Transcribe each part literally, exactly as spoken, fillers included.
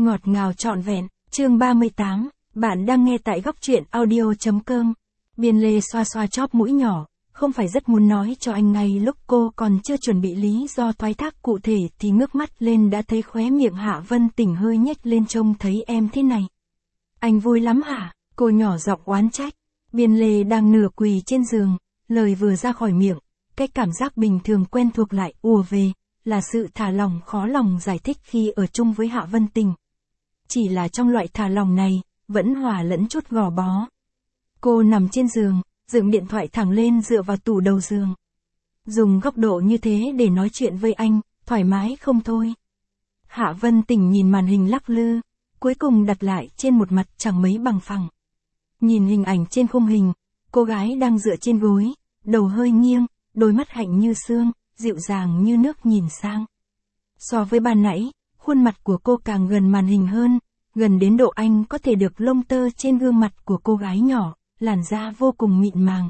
Ngọt ngào trọn vẹn, chương ba mươi tám, bạn đang nghe tại góc truyện audio.com. Biên Lê xoa xoa chóp mũi nhỏ, không phải rất muốn nói cho anh ngay lúc cô còn chưa chuẩn bị lý do thoái thác cụ thể thì ngước mắt lên đã thấy khóe miệng Hạ Vân Tỉnh hơi nhếch lên trông thấy em thế này. Anh vui lắm hả? Cô nhỏ giọng oán trách. Biên Lê đang nửa quỳ trên giường, lời vừa ra khỏi miệng, cái cảm giác bình thường quen thuộc lại ùa về, là sự thả lỏng khó lòng giải thích khi ở chung với Hạ Vân Tỉnh. Chỉ là trong loại thả lỏng này, vẫn hòa lẫn chút gò bó. Cô nằm trên giường, dựng điện thoại thẳng lên dựa vào tủ đầu giường. Dùng góc độ như thế để nói chuyện với anh, thoải mái không thôi. Hạ Vân Tỉnh nhìn màn hình lắc lư, cuối cùng đặt lại trên một mặt chẳng mấy bằng phẳng. Nhìn hình ảnh trên khung hình, cô gái đang dựa trên gối, đầu hơi nghiêng, đôi mắt hạnh như sương, dịu dàng như nước nhìn sang. So với ban nãy, khuôn mặt của cô càng gần màn hình hơn, gần đến độ anh có thể được lông tơ trên gương mặt của cô gái nhỏ, làn da vô cùng mịn màng.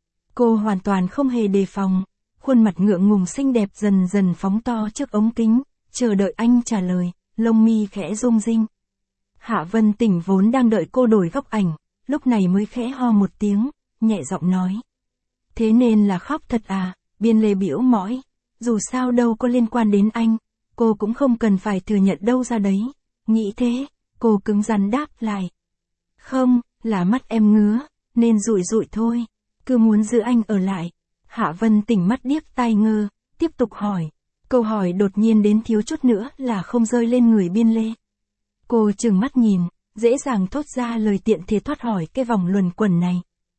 Cô hoàn toàn không hề đề phòng, khuôn mặt ngượng ngùng xinh đẹp dần dần phóng to trước ống kính, chờ đợi anh trả lời, lông mi khẽ rung rinh. Hạ Vân Tỉnh vốn đang đợi cô đổi góc ảnh, lúc này mới khẽ ho một tiếng, nhẹ giọng nói. Thế nên là khóc thật à? Biên Lê bĩu mỏi, dù sao đâu có liên quan đến anh, cô cũng không cần phải thừa nhận đâu ra đấy. Nghĩ thế, cô cứng rắn đáp lại. Không, là mắt em ngứa, nên rụi rụi thôi, cứ muốn giữ anh ở lại. Hạ Vân Tỉnh mắt điếc tai ngơ, tiếp tục hỏi. Câu hỏi đột nhiên đến thiếu chút nữa là không rơi lên người Biên Lê. Cô trừng mắt nhìn, dễ dàng thốt ra lời tiện thể thoát khỏi cái vòng luẩn quẩn này.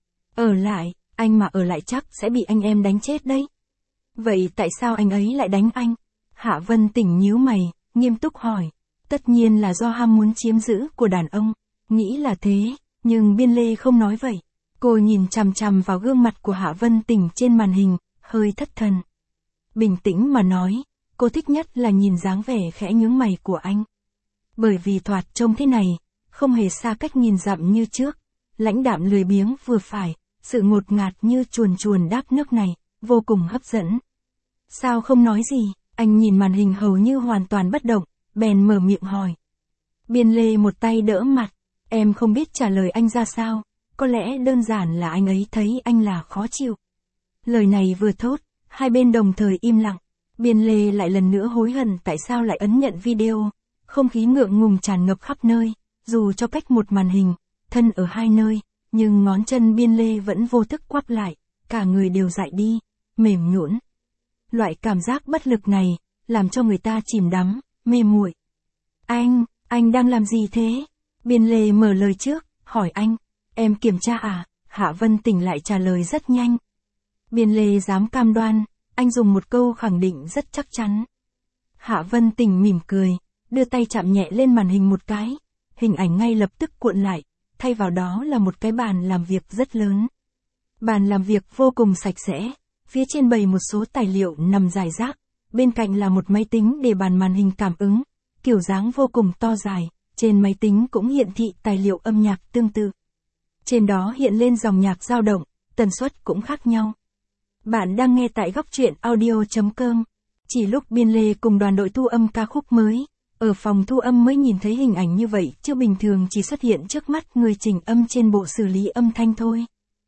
Ở lại, anh mà ở lại chắc sẽ bị anh em đánh chết đấy. Vậy tại sao anh ấy lại đánh anh? Hạ Vân Tỉnh nhíu mày, nghiêm túc hỏi. Tất nhiên là do ham muốn chiếm giữ của đàn ông. Nghĩ là thế, nhưng Biên Lê không nói vậy. Cô nhìn chằm chằm vào gương mặt của Hạ Vân Tỉnh trên màn hình, hơi thất thần. Bình tĩnh mà nói, cô thích nhất là nhìn dáng vẻ khẽ nhướng mày của anh. Bởi vì thoạt trông thế này, không hề xa cách nghìn dặm như trước, lãnh đạm lười biếng vừa phải, sự ngột ngạt như chuồn chuồn đáp nước này, vô cùng hấp dẫn. Sao không nói gì? Anh nhìn màn hình hầu như hoàn toàn bất động, bèn mở miệng hỏi. Biên Lê một tay đỡ mặt, em không biết trả lời anh ra sao, có lẽ đơn giản là anh ấy thấy anh là khó chịu. Lời này vừa thốt, hai bên đồng thời im lặng. Biên Lê lại lần nữa hối hận tại sao lại ấn nhận video, không khí ngượng ngùng tràn ngập khắp nơi, dù cho cách một màn hình, thân ở hai nơi, nhưng ngón chân Biên Lê vẫn vô thức quắp lại, cả người đều dại đi, mềm nhũn. Loại cảm giác bất lực này, làm cho người ta chìm đắm, mê muội. Anh, anh đang làm gì thế? Biên Lê mở lời trước, hỏi anh. Em kiểm tra à? Hạ Vân Tỉnh lại trả lời rất nhanh. Biên Lê dám cam đoan, anh dùng một câu khẳng định rất chắc chắn. Hạ Vân Tỉnh mỉm cười, đưa tay chạm nhẹ lên màn hình một cái, hình ảnh ngay lập tức cuộn lại, thay vào đó là một cái bàn làm việc rất lớn. Bàn làm việc vô cùng sạch sẽ, phía trên bày một số tài liệu nằm rải rác, bên cạnh là một máy tính để bàn màn hình cảm ứng, kiểu dáng vô cùng to dài, trên máy tính cũng hiển thị tài liệu âm nhạc tương tự. Trên đó hiện lên dòng nhạc dao động, tần suất cũng khác nhau. Bạn đang nghe tại góc truyện audio.com. Chỉ lúc Biên Lê cùng đoàn đội thu âm ca khúc mới, ở phòng thu âm mới nhìn thấy hình ảnh như vậy, chứ bình thường chỉ xuất hiện trước mắt người chỉnh âm trên bộ xử lý âm thanh thôi.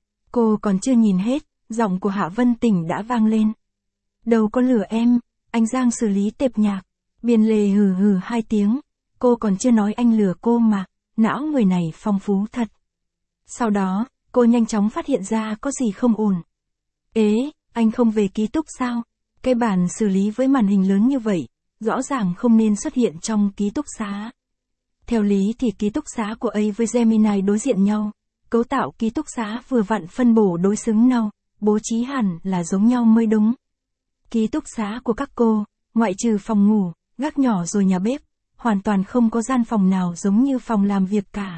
Cô còn chưa nhìn hết, giọng của Hạ Vân Tỉnh đã vang lên. Đâu có lừa em, anh Giang xử lý tệp nhạc. Biên Lê hừ hừ hai tiếng, cô còn chưa nói anh lừa cô mà, não người này phong phú thật. Sau đó, cô nhanh chóng phát hiện ra có gì không ổn. Ế, anh không về ký túc sao? Cái bàn xử lý với màn hình lớn như vậy, rõ ràng không nên xuất hiện trong ký túc xá. Theo lý thì ký túc xá của A với Gemini đối diện nhau, cấu tạo ký túc xá vừa vặn phân bổ đối xứng nhau, bố trí hẳn là giống nhau mới đúng. Ký túc xá của các cô, ngoại trừ phòng ngủ, gác nhỏ rồi nhà bếp, hoàn toàn không có gian phòng nào giống như phòng làm việc cả.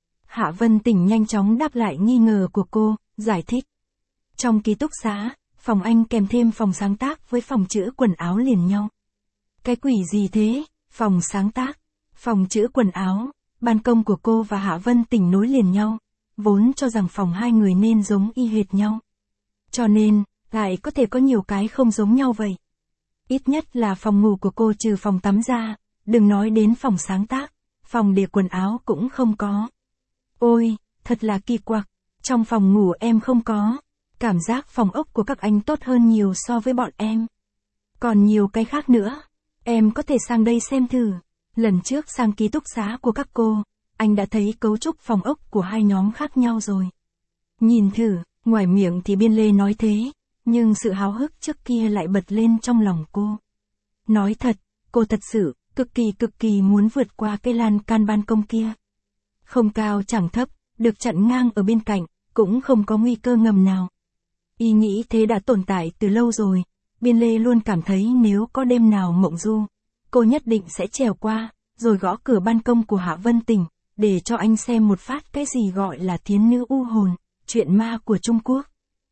Hạ Vân Tỉnh nhanh chóng đáp lại nghi ngờ của cô, giải thích. Trong ký túc xá, phòng anh kèm thêm phòng sáng tác với phòng trữ quần áo liền nhau. Cái quỷ gì thế? Phòng sáng tác, phòng trữ quần áo, ban công của cô và Hạ Vân Tỉnh nối liền nhau, vốn cho rằng phòng hai người nên giống y hệt nhau. Cho nên, lại có thể có nhiều cái không giống nhau vậy. Ít nhất là phòng ngủ của cô trừ phòng tắm ra, đừng nói đến phòng sáng tác, phòng để quần áo cũng không có. Ôi, thật là kỳ quặc, trong phòng ngủ em không có. Cảm giác phòng ốc của các anh tốt hơn nhiều so với bọn em. Còn nhiều cái khác nữa, em có thể sang đây xem thử. Lần trước sang ký túc xá của các cô, anh đã thấy cấu trúc phòng ốc của hai nhóm khác nhau rồi. Nhìn thử, ngoài miệng thì Biên Lê nói thế, nhưng sự háo hức trước kia lại bật lên trong lòng cô. Nói thật, cô thật sự, cực kỳ cực kỳ muốn vượt qua cái lan can ban công kia. Không cao chẳng thấp, được chặn ngang ở bên cạnh, cũng không có nguy cơ ngầm nào. Ý nghĩ thế đã tồn tại từ lâu rồi, Biên Lê luôn cảm thấy nếu có đêm nào mộng du, cô nhất định sẽ trèo qua, rồi gõ cửa ban công của Hạ Vân Tình, để cho anh xem một phát cái gì gọi là thiến nữ u hồn, chuyện ma của Trung Quốc.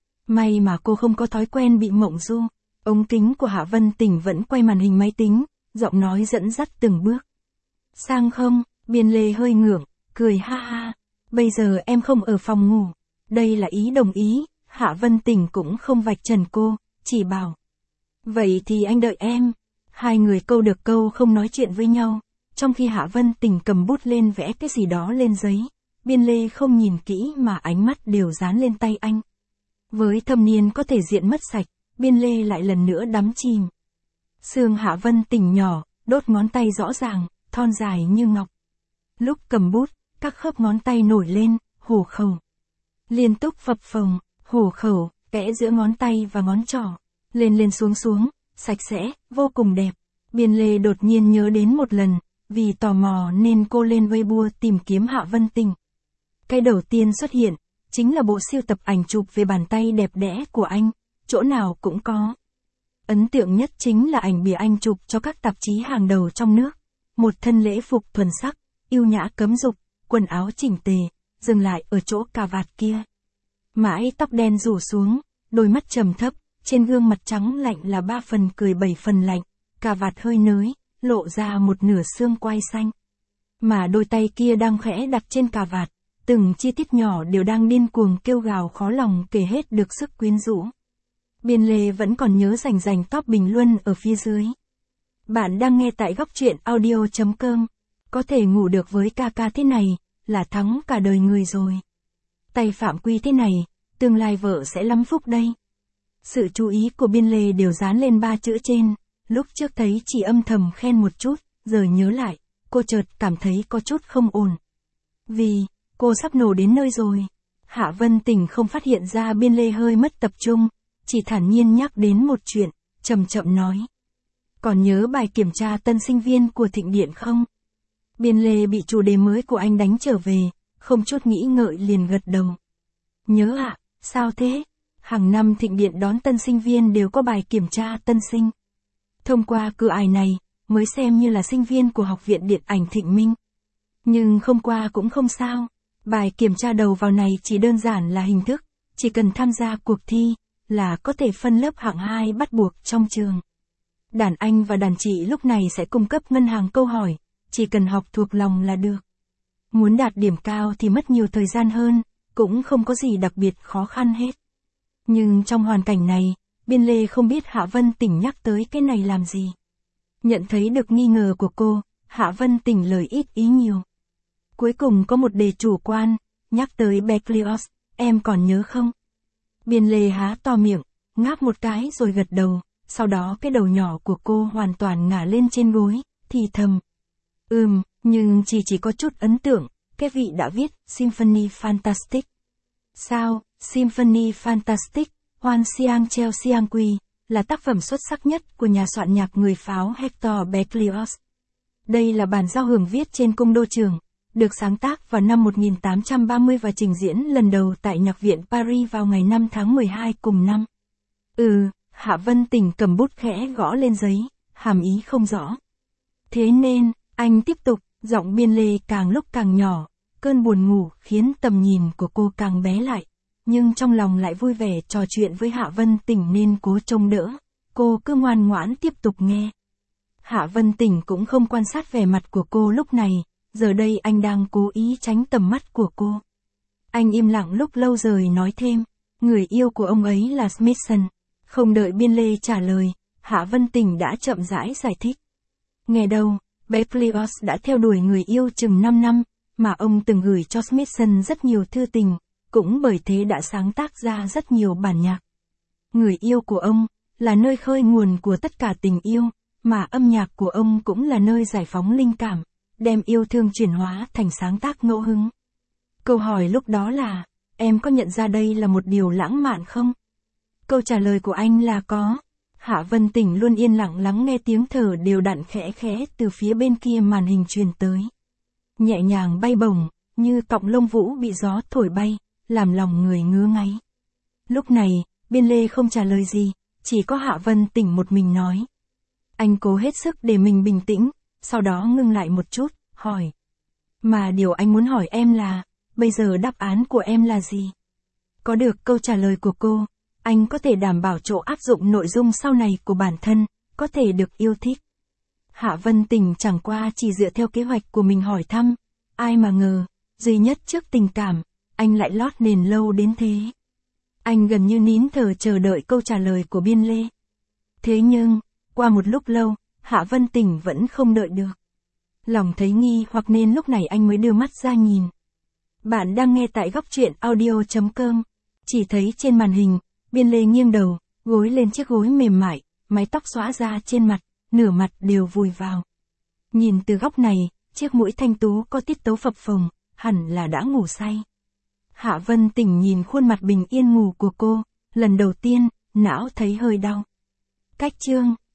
May mà cô không có thói quen bị mộng du, ống kính của Hạ Vân Tình vẫn quay màn hình máy tính, giọng nói dẫn dắt từng bước. Sang không, Biên Lê hơi ngượng, cười ha ha, bây giờ em không ở phòng ngủ, đây là ý đồng ý, Hạ Vân Tình cũng không vạch trần cô, chỉ bảo. Vậy thì anh đợi em. Hai người câu được câu không nói chuyện với nhau, trong khi Hạ Vân Tình cầm bút lên vẽ cái gì đó lên giấy, Biên Lê không nhìn kỹ mà ánh mắt đều dán lên tay anh. Với thâm niên có thể diện mất sạch, Biên Lê lại lần nữa đắm chìm. Xương Hạ Vân Tình nhỏ, đốt ngón tay rõ ràng, thon dài như ngọc. Lúc cầm bút, các khớp ngón tay nổi lên, hổ khẩu. Liên tục phập phồng, hổ khẩu, kẽ giữa ngón tay và ngón trỏ. Lên lên xuống xuống, sạch sẽ, vô cùng đẹp. Biên Lê đột nhiên nhớ đến một lần, vì tò mò nên cô lên Weibo tìm kiếm Hạ Vân Tình. Cái đầu tiên xuất hiện, chính là bộ siêu tập ảnh chụp về bàn tay đẹp đẽ của anh, chỗ nào cũng có. Ấn tượng nhất chính là ảnh bìa anh chụp cho các tạp chí hàng đầu trong nước. Một thân lễ phục thuần sắc, yêu nhã cấm dục, quần áo chỉnh tề, dừng lại ở chỗ cà vạt kia. Mái tóc đen rủ xuống, đôi mắt trầm thấp, trên gương mặt trắng lạnh là ba phần cười bảy phần lạnh, cà vạt hơi nới, lộ ra một nửa xương quai xanh. Mà đôi tay kia đang khẽ đặt trên cà vạt, từng chi tiết nhỏ đều đang điên cuồng kêu gào khó lòng kể hết được sức quyến rũ. Biên Lê vẫn còn nhớ rành rành top bình luận ở phía dưới. Bạn đang nghe tại góc truyện audio chấm com. Có thể ngủ được với ca ca thế này, là thắng cả đời người rồi. Tay phạm quy thế này, tương lai vợ sẽ lắm phúc đây. Sự chú ý của Biên Lê đều dán lên ba chữ trên, lúc trước thấy chỉ âm thầm khen một chút, giờ nhớ lại, cô chợt cảm thấy có chút không ổn. Vì, cô sắp nổ đến nơi rồi. Hạ Vân Tình không phát hiện ra Biên Lê hơi mất tập trung, chỉ thản nhiên nhắc đến một chuyện, chậm chậm nói. Còn nhớ bài kiểm tra tân sinh viên của Thịnh Điện không? Biên Lê bị chủ đề mới của anh đánh trở về, không chút nghĩ ngợi liền gật đầu. Nhớ ạ, à, sao thế? Hàng năm Thịnh Điện đón tân sinh viên đều có bài kiểm tra tân sinh. Thông qua cửa ải này, mới xem như là sinh viên của Học viện Điện ảnh Thịnh Minh. Nhưng không qua cũng không sao, bài kiểm tra đầu vào này chỉ đơn giản là hình thức, chỉ cần tham gia cuộc thi, là có thể phân lớp hạng hai bắt buộc trong trường. Đàn anh và đàn chị lúc này sẽ cung cấp ngân hàng câu hỏi, chỉ cần học thuộc lòng là được. Muốn đạt điểm cao thì mất nhiều thời gian hơn, cũng không có gì đặc biệt khó khăn hết. Nhưng trong hoàn cảnh này, Biên Lê không biết Hạ Vân Tình nhắc tới cái này làm gì. Nhận thấy được nghi ngờ của cô, Hạ Vân Tình lời ít ý nhiều. Cuối cùng có một đề chủ quan, nhắc tới Berlioz, em còn nhớ không? Biên Lê há to miệng, ngáp một cái rồi gật đầu, sau đó cái đầu nhỏ của cô hoàn toàn ngả lên trên gối, thì thầm. Ừm, nhưng chỉ chỉ có chút ấn tượng, cái vị đã viết Symphony Fantastic. Sao, Symphony Fantastic, Hoan Xiang Treo Xiang Quy, là tác phẩm xuất sắc nhất của nhà soạn nhạc người Pháo Hector Berlioz. Đây là bản giao hưởng viết trên cung đô trường, được sáng tác vào năm một nghìn tám trăm ba mươi và trình diễn lần đầu tại Nhạc viện Paris vào ngày năm tháng mười hai cùng năm. Ừ, Hạ Vân Tình cầm bút khẽ gõ lên giấy, hàm ý không rõ. Thế nên, anh tiếp tục, giọng Biên Lê càng lúc càng nhỏ, cơn buồn ngủ khiến tầm nhìn của cô càng bé lại, nhưng trong lòng lại vui vẻ trò chuyện với Hạ Vân Tình nên cố trông đỡ, cô cứ ngoan ngoãn tiếp tục nghe. Hạ Vân Tình cũng không quan sát vẻ mặt của cô lúc này, giờ đây anh đang cố ý tránh tầm mắt của cô. Anh im lặng lúc lâu rồi nói thêm, người yêu của ông ấy là Smithson. Không đợi Biên Lê trả lời, Hạ Vân Tình đã chậm rãi giải thích. Nghe đâu, Berlioz đã theo đuổi người yêu chừng năm năm, mà ông từng gửi cho Smithson rất nhiều thư tình, cũng bởi thế đã sáng tác ra rất nhiều bản nhạc. Người yêu của ông là nơi khơi nguồn của tất cả tình yêu, mà âm nhạc của ông cũng là nơi giải phóng linh cảm, đem yêu thương chuyển hóa thành sáng tác ngẫu hứng. Câu hỏi lúc đó là, em có nhận ra đây là một điều lãng mạn không? Câu trả lời của anh là có. Hạ Vân Tình luôn yên lặng lắng nghe tiếng thở đều đặn khẽ khẽ từ phía bên kia màn hình truyền tới. Nhẹ nhàng bay bổng, như cọng lông vũ bị gió thổi bay, làm lòng người ngứa ngáy. Lúc này, Biên Lê không trả lời gì, chỉ có Hạ Vân Tình một mình nói. Anh cố hết sức để mình bình tĩnh, sau đó ngưng lại một chút, hỏi. Mà điều anh muốn hỏi em là, bây giờ đáp án của em là gì? Có được câu trả lời của cô, anh có thể đảm bảo chỗ áp dụng nội dung sau này của bản thân, có thể được yêu thích. Hạ Vân Tình chẳng qua chỉ dựa theo kế hoạch của mình hỏi thăm, ai mà ngờ, duy nhất trước tình cảm, anh lại lót nền lâu đến thế. Anh gần như nín thở chờ đợi câu trả lời của Biên Lê. Thế nhưng, qua một lúc lâu, Hạ Vân Tình vẫn không đợi được. Lòng thấy nghi hoặc nên lúc này anh mới đưa mắt ra nhìn. Bạn đang nghe tại góc truyện audio chấm com. Chỉ thấy trên màn hình, Biên Lê nghiêng đầu, gối lên chiếc gối mềm mại, mái tóc xõa ra trên mặt, nửa mặt đều vùi vào. Nhìn từ góc này, chiếc mũi thanh tú có tiết tấu phập phồng, hẳn là đã ngủ say. Hạ Vân Tình nhìn khuôn mặt bình yên ngủ của cô, lần đầu tiên, não thấy hơi đau. Cách chương